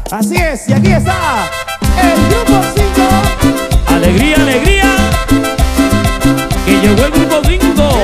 Así es, y aquí está el Grupo 5. Alegría, alegría, que llegó el Grupo 5.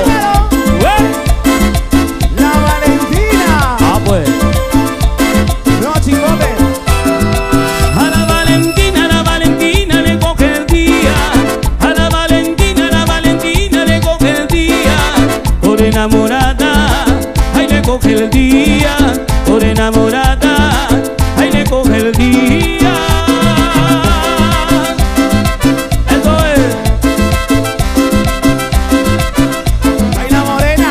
La Valentina. Ah, pues. No, chingote. A la Valentina le coge el día. A la Valentina le coge el día. Por enamorada, ay le coge el día. Por enamorada, ay le coge el día. Eso es. Ay, la morena.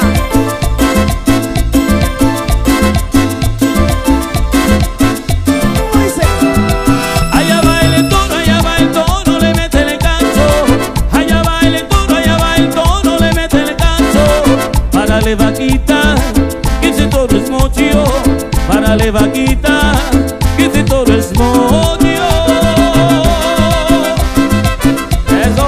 ¿Cómo dice? Allá va el toro, le mete el canto. Allá va el toro, le mete el canto. Párale vaquita, que ese toro es mochio. Párale vaquita, que ese toro es mochio. Eso.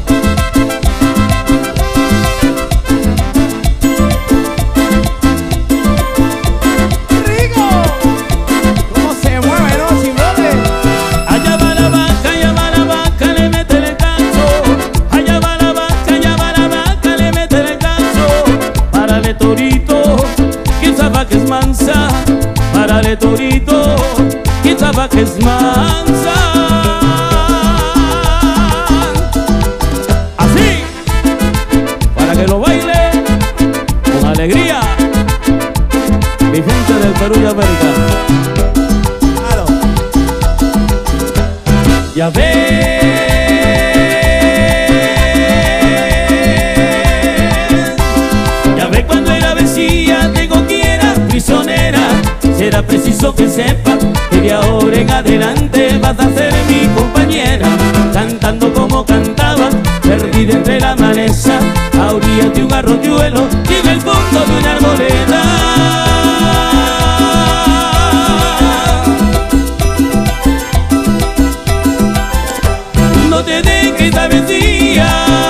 ¡Rico! ¿Cómo se mueve, no, chingote? Allá va la vaca, le mete el canto. Allá va la vaca, le mete el canto. Párale torito, que esa vaca es mansa. Párale torito, que esa vaca es mansa. Así, para que lo baile con alegría mi gente del Perú y América. Claro. Ya ves, cuando era vecina tengo que era prisionera. Será preciso que sepa que de ahora en adelante vas a ser mi compañera. Cantando como cantaba, perdida entre la maleza, a orillas de un arroyuelo y en el fondo de una arboleda. No te dejes abencía,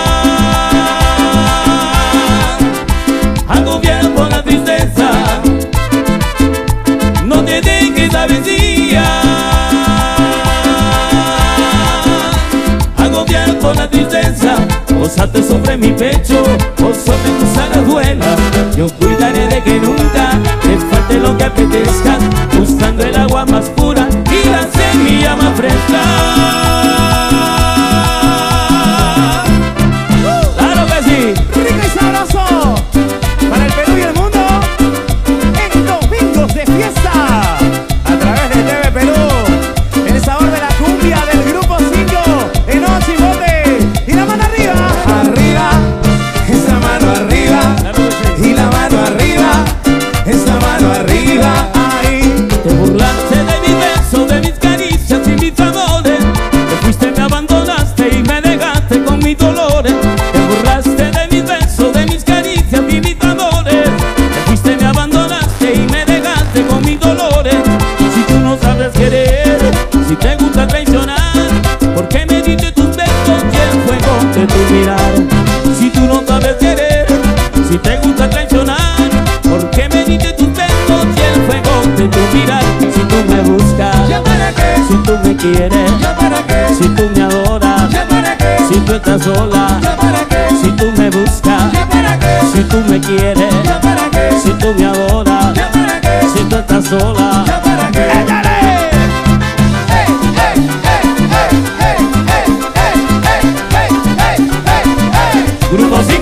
agobiar por la tristeza. No te dejes abencía, agobiar por la tristeza. Pósate sobre mi pecho, o sobre tus alajuelas. Yo cuidaré de que nunca te falte lo que apetezca, buscando el agua más pura y la semilla más fresca. ¡Claro que sí! Rico y sabroso. Para el Perú y el mundo. En Domingos de Fiesta. A través de TV Perú. El sabor de la cumbia del Grupo 5. En Ochibote. Y la mano arriba. Arriba. Esa mano arriba. Y la mano arriba. Esa mano arriba. Ahí. Te burlaste de mis besos, de mis caricias y mis amores. Te fuiste, me abandonaste y me dejaste con mis dolores. Te burlaste de mis besos, de mis caricias y mis amores. Te fuiste, me abandonaste y me dejaste con mis dolores. Si tú no sabes querer, si te gusta traicionar, ¿por qué me diste tus besos y el fuego de tu mirar? Si tú no sabes querer, si te gusta traicionar, ¿por qué me diste tus besos y el fuego de tu mirar? Si tú me buscas, ¿Ya para qué? si tú me quieres, ¿Ya para qué? si tú me adoras, ¿Ya para qué? si tú estás sola, ¿Ya para qué? si tú me buscas, ¿Ya para qué? si tú me quieres, ¿Ya para qué? si tú me adoras, ¿Ya para qué? si tú estás sola. ¿Ya para qué? ¡Échale! ¡Hey, hey, hey, hey, hey, hey, hey, hey, hey, hey, hey! Grupo 5.